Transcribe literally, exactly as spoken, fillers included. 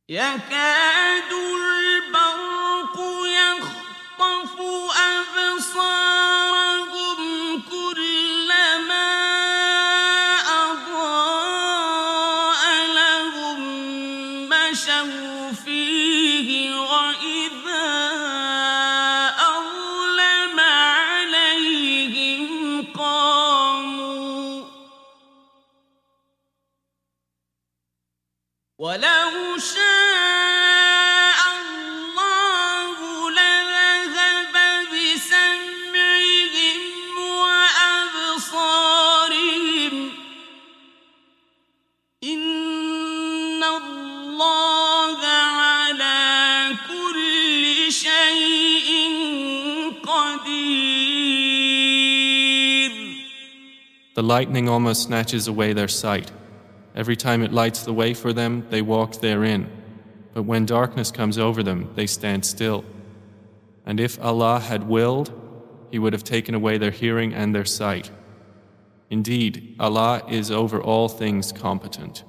يكاد البرق يخطف أبصارهم كلما أضاء لهم مشوا فيه وإذا أظلم عليهم قاموا ولو شاء الله لذهب بسمعهم وأبصارهم إن الله على كل شيء قدير. The lightning almost snatches away their sight. Every time it lights the way for them, they walk therein. But when darkness comes over them, they stand still. And if Allah had willed, He would have taken away their hearing and their sight. Indeed, Allah is over all things competent.